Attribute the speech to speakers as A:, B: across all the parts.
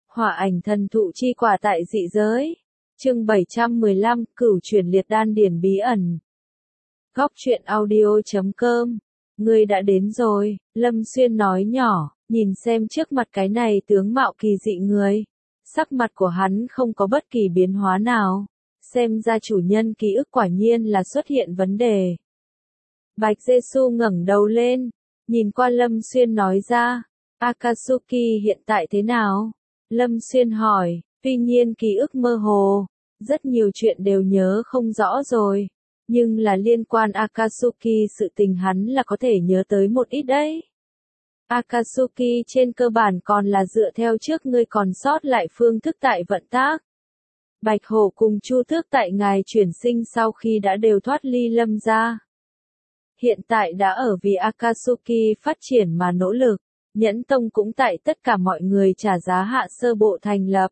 A: Hỏa ảnh thần thụ chi quả tại dị giới. Chương 715, Cửu chuyển liệt đan điển bí ẩn. Góc truyện audio.com. Ngươi đã đến rồi, Lâm Xuyên nói nhỏ, nhìn xem trước mặt cái này tướng mạo kỳ dị người. Sắc mặt của hắn không có bất kỳ biến hóa nào. Xem ra chủ nhân ký ức quả nhiên là xuất hiện vấn đề. Bạch Giê-xu ngẩng đầu lên, nhìn qua Lâm Xuyên nói ra, Akatsuki hiện tại thế nào? Lâm Xuyên hỏi, tuy nhiên ký ức mơ hồ, rất nhiều chuyện đều nhớ không rõ rồi, nhưng là liên quan Akatsuki sự tình hắn là có thể nhớ tới một ít đấy. Akatsuki trên cơ bản còn là dựa theo trước ngươi còn sót lại phương thức tại vận tác. Bạch Hổ cùng Chu Tước tại ngài chuyển sinh sau khi đã đều thoát ly Lâm gia. Hiện tại đã ở vì Akatsuki phát triển mà nỗ lực, Nhẫn Tông cũng tại tất cả mọi người trả giá hạ sơ bộ thành lập.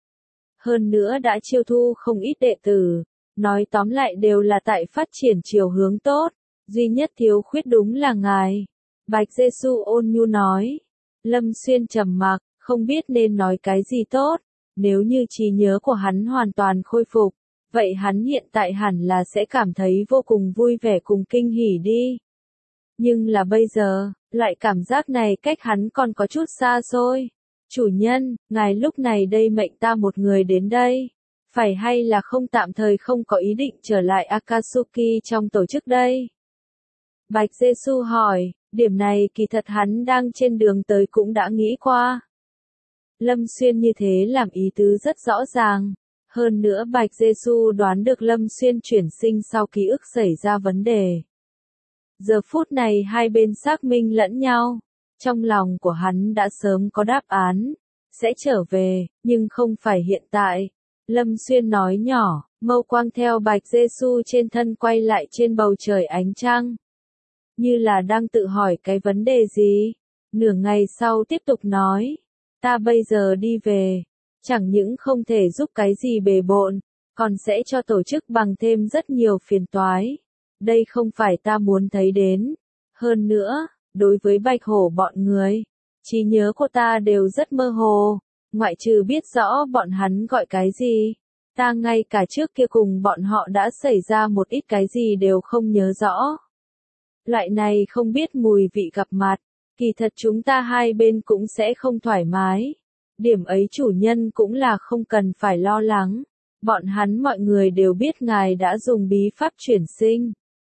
A: Hơn nữa đã chiêu thu không ít đệ tử, nói tóm lại đều là tại phát triển chiều hướng tốt, duy nhất thiếu khuyết đúng là ngài. Bạch Giê-xu ôn nhu nói. Lâm Xuyên trầm mặc, không biết nên nói cái gì tốt, nếu như trí nhớ của hắn hoàn toàn khôi phục, vậy hắn hiện tại hẳn là sẽ cảm thấy vô cùng vui vẻ cùng kinh hỉ đi. Nhưng là bây giờ, loại cảm giác này cách hắn còn có chút xa xôi. Chủ nhân, ngài lúc này đây mệnh ta một người đến đây. Phải hay là không tạm thời không có ý định trở lại Akatsuki trong tổ chức đây? Bạch Giê-xu hỏi, điểm này kỳ thật hắn đang trên đường tới cũng đã nghĩ qua. Lâm Xuyên như thế làm ý tứ rất rõ ràng. Hơn nữa Bạch Giê-xu đoán được Lâm Xuyên chuyển sinh sau ký ức xảy ra vấn đề. Giờ phút này hai bên xác minh lẫn nhau. Trong lòng của hắn đã sớm có đáp án. Sẽ trở về, nhưng không phải hiện tại. Lâm Xuyên nói nhỏ, mâu quang theo Bạch Giê-xu trên thân quay lại trên bầu trời ánh trăng. Như là đang tự hỏi cái vấn đề gì. Nửa ngày sau tiếp tục nói. Ta bây giờ đi về. Chẳng những không thể giúp cái gì bề bộn, còn sẽ cho tổ chức bằng thêm rất nhiều phiền toái. Đây không phải ta muốn thấy đến. Hơn nữa, đối với Bạch Hổ bọn người, trí nhớ của ta đều rất mơ hồ, ngoại trừ biết rõ bọn hắn gọi cái gì. Ta ngay cả trước kia cùng bọn họ đã xảy ra một ít cái gì đều không nhớ rõ. Loại này không biết mùi vị gặp mặt, kỳ thật chúng ta hai bên cũng sẽ không thoải mái. Điểm ấy chủ nhân cũng là không cần phải lo lắng. Bọn hắn mọi người đều biết ngài đã dùng bí pháp chuyển sinh.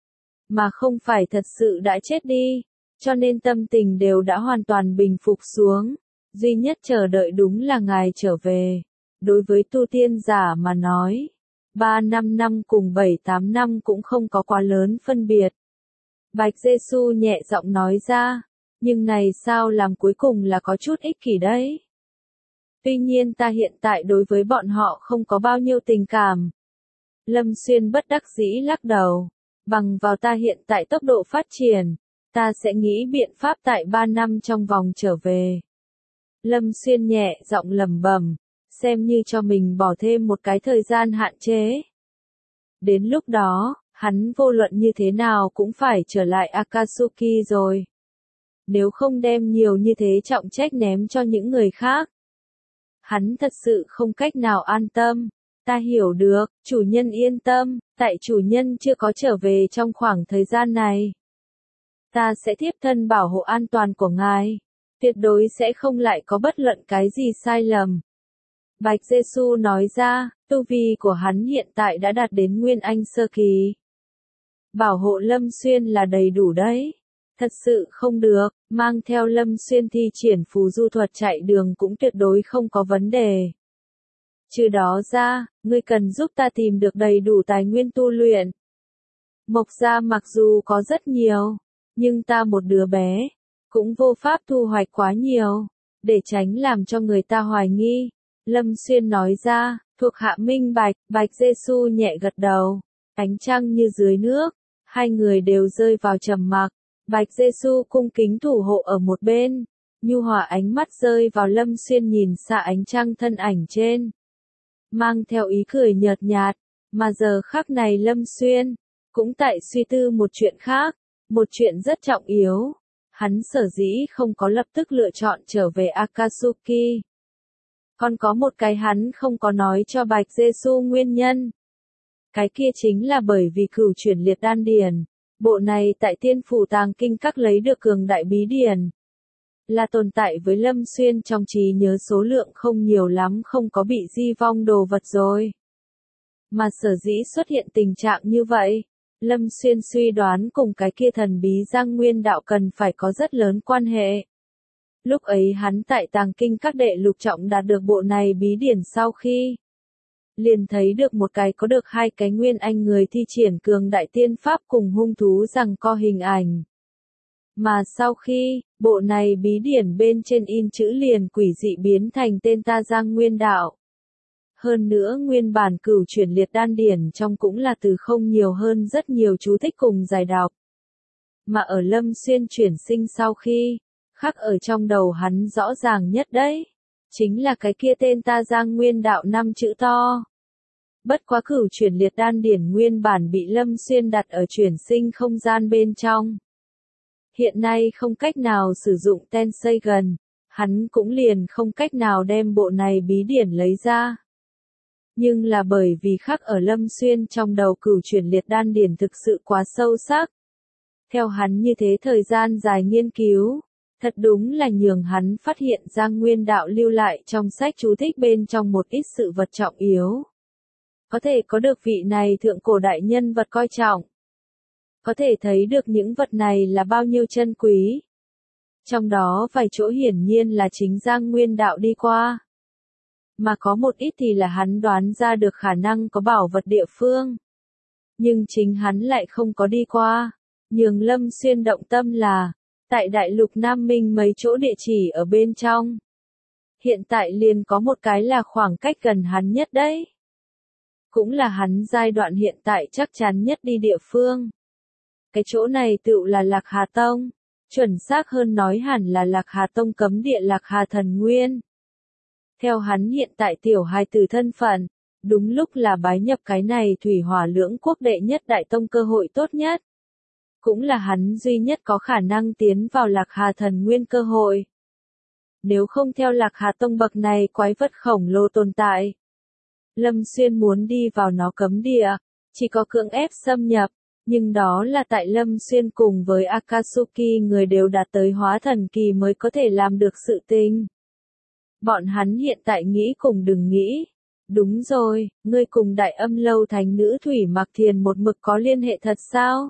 A: Mà không phải thật sự đã chết đi. Cho nên tâm tình đều đã hoàn toàn bình phục xuống. Duy nhất chờ đợi đúng là ngài trở về. Đối với tu tiên giả mà nói, 3-5 năm cùng 7-8 năm cũng không có quá lớn phân biệt. Bạch Giê-xu nhẹ giọng nói ra. Nhưng này sao làm cuối cùng là có chút ích kỷ đấy. Tuy nhiên ta hiện tại đối với bọn họ không có bao nhiêu tình cảm. Lâm Xuyên bất đắc dĩ lắc đầu. Bằng vào ta hiện tại tốc độ phát triển, ta sẽ nghĩ biện pháp tại 3 năm trong vòng trở về. Lâm Xuyên nhẹ giọng lẩm bẩm, xem như cho mình bỏ thêm một cái thời gian hạn chế. Đến lúc đó, hắn vô luận như thế nào cũng phải trở lại Akatsuki rồi. Nếu không đem nhiều như thế trọng trách ném cho những người khác, hắn thật sự không cách nào an tâm. Ta hiểu được, chủ nhân yên tâm, tại chủ nhân chưa có trở về trong khoảng thời gian này. Ta sẽ thiếp thân bảo hộ an toàn của ngài. Tuyệt đối sẽ không lại có bất luận cái gì sai lầm. Bạch Giê-xu nói ra, tu vi của hắn hiện tại đã đạt đến Nguyên Anh sơ kỳ. Bảo hộ Lâm Xuyên là đầy đủ đấy. Thật sự không được, mang theo Lâm Xuyên thi triển phù du thuật chạy đường cũng tuyệt đối không có vấn đề. Trừ đó ra, ngươi cần giúp ta tìm được đầy đủ tài nguyên tu luyện. Mộc gia mặc dù có rất nhiều, nhưng ta một đứa bé, cũng vô pháp thu hoạch quá nhiều, để tránh làm cho người ta hoài nghi. Lâm Xuyên nói ra, thuộc hạ minh bạch. Bạch Giê-xu nhẹ gật đầu, ánh trăng như dưới nước, hai người đều rơi vào trầm mặc. Bạch Giê-xu cung kính thủ hộ ở một bên, nhu hòa ánh mắt rơi vào Lâm Xuyên nhìn xa ánh trăng thân ảnh trên. Mang theo ý cười nhợt nhạt, mà giờ khắc này Lâm Xuyên, cũng tại suy tư một chuyện khác, một chuyện rất trọng yếu. Hắn sở dĩ không có lập tức lựa chọn trở về Akatsuki. Còn có một cái hắn không có nói cho Bạch Giê-xu nguyên nhân. Cái kia chính là bởi vì cửu chuyển liệt đan điển. Bộ này tại Tiên Phủ Tàng Kinh Các lấy được cường đại bí điển. Là tồn tại với Lâm Xuyên trong trí nhớ số lượng không nhiều lắm, không có bị di vong đồ vật rồi. Mà sở dĩ xuất hiện tình trạng như vậy, Lâm Xuyên suy đoán cùng cái kia thần bí Giang Nguyên Đạo cần phải có rất lớn quan hệ. Lúc ấy hắn tại Tàng Kinh Các đệ lục trọng đạt được bộ này bí điển sau khi liền thấy được một cái có được hai cái nguyên anh người thi triển cường đại tiên pháp cùng hung thú rằng co hình ảnh. Mà sau khi, bộ này bí điển bên trên in chữ liền quỷ dị biến thành tên ta Giang Nguyên Đạo. Hơn nữa nguyên bản cửu chuyển liệt đan điển trong cũng là từ không nhiều hơn rất nhiều chú thích cùng giải đọc. Mà ở Lâm Xuyên chuyển sinh sau khi, khắc ở trong đầu hắn rõ ràng nhất đấy, chính là cái kia tên ta Giang Nguyên Đạo 5 chữ to. Bất quá cửu chuyển liệt đan điển nguyên bản bị Lâm Xuyên đặt ở chuyển sinh không gian bên trong. Hiện nay không cách nào sử dụng ten xây gần, hắn cũng liền không cách nào đem bộ này bí điển lấy ra. Nhưng là bởi vì khắc ở Lâm Xuyên trong đầu cửu chuyển liệt đan điển thực sự quá sâu sắc. Theo hắn như thế thời gian dài nghiên cứu, thật đúng là nhường hắn phát hiện Giang Nguyên Đạo lưu lại trong sách chú thích bên trong một ít sự vật trọng yếu. Có thể có được vị này thượng cổ đại nhân vật coi trọng. Có thể thấy được những vật này là bao nhiêu chân quý. Trong đó vài chỗ hiển nhiên là chính Giang Nguyên Đạo đi qua. Mà có một ít thì là hắn đoán ra được khả năng có bảo vật địa phương. Nhưng chính hắn lại không có đi qua. Nhường Lâm Xuyên động tâm là, tại Đại Lục Nam Minh mấy chỗ địa chỉ ở bên trong. Hiện tại liền có một cái là khoảng cách gần hắn nhất đấy. Cũng là hắn giai đoạn hiện tại chắc chắn nhất đi địa phương. Cái chỗ này tựu là Lạc Hà Tông, chuẩn xác hơn nói hẳn là Lạc Hà Tông cấm địa Lạc Hà Thần Nguyên. Theo hắn hiện tại tiểu hài tử thân phận, đúng lúc là bái nhập cái này thủy hỏa lưỡng quốc đệ nhất đại tông cơ hội tốt nhất. Cũng là hắn duy nhất có khả năng tiến vào Lạc Hà Thần Nguyên cơ hội. Nếu không theo Lạc Hà Tông bậc này quái vật khổng lồ tồn tại, Lâm Xuyên muốn đi vào nó cấm địa, chỉ có cưỡng ép xâm nhập, nhưng đó là tại Lâm Xuyên cùng với Akatsuki người đều đạt tới hóa thần kỳ mới có thể làm được sự tình. Bọn hắn hiện tại nghĩ cùng đừng nghĩ. Đúng rồi, ngươi cùng Đại Âm Lâu thánh nữ Thủy Mặc Thiền một mực có liên hệ thật sao?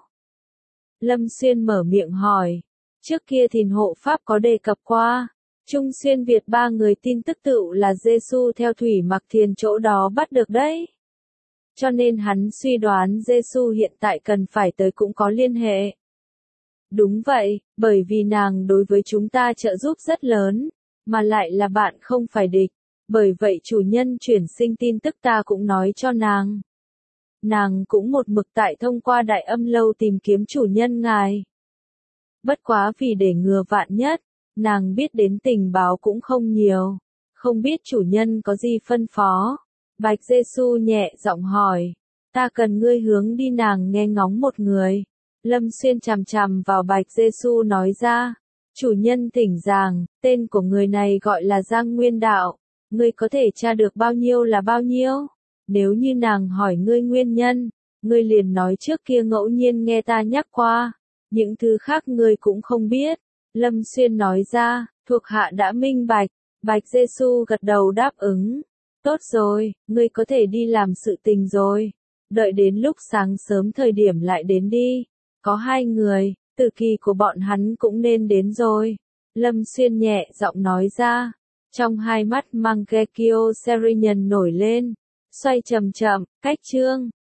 A: Lâm Xuyên mở miệng hỏi. Trước kia Thìn hộ pháp có đề cập qua. Trung Xuyên Việt ba người tin tức tựu là Giê-xu theo Thủy Mặc Thiền chỗ đó bắt được đấy. Cho nên hắn suy đoán Giê-xu hiện tại cần phải tới cũng có liên hệ. Đúng vậy, bởi vì nàng đối với chúng ta trợ giúp rất lớn, mà lại là bạn không phải địch. Bởi vậy chủ nhân chuyển sinh tin tức ta cũng nói cho nàng. Nàng cũng một mực tại thông qua Đại Âm Lâu tìm kiếm chủ nhân ngài. Bất quá vì để ngừa vạn nhất, nàng biết đến tình báo cũng không nhiều. Không biết chủ nhân có gì phân phó. Bạch Giê-xu nhẹ giọng hỏi. Ta cần ngươi hướng đi nàng nghe ngóng một người. Lâm Xuyên chằm chằm vào Bạch Giê-xu nói ra. Chủ nhân thỉnh giảng, tên của người này gọi là Giang Nguyên Đạo. Ngươi có thể tra được bao nhiêu là bao nhiêu? Nếu như nàng hỏi ngươi nguyên nhân, ngươi liền nói trước kia ngẫu nhiên nghe ta nhắc qua. Những thứ khác ngươi cũng không biết. Lâm Xuyên nói ra, thuộc hạ đã minh bạch. Bạch Giê-xu gật đầu đáp ứng. Tốt rồi, ngươi có thể đi làm sự tình rồi. Đợi đến lúc sáng sớm thời điểm lại đến đi. Có hai người, tử kỳ của bọn hắn cũng nên đến rồi. Lâm Xuyên nhẹ giọng nói ra. Trong hai mắt Mangekyo Serian nổi lên. Xoay chậm chậm, cách chương.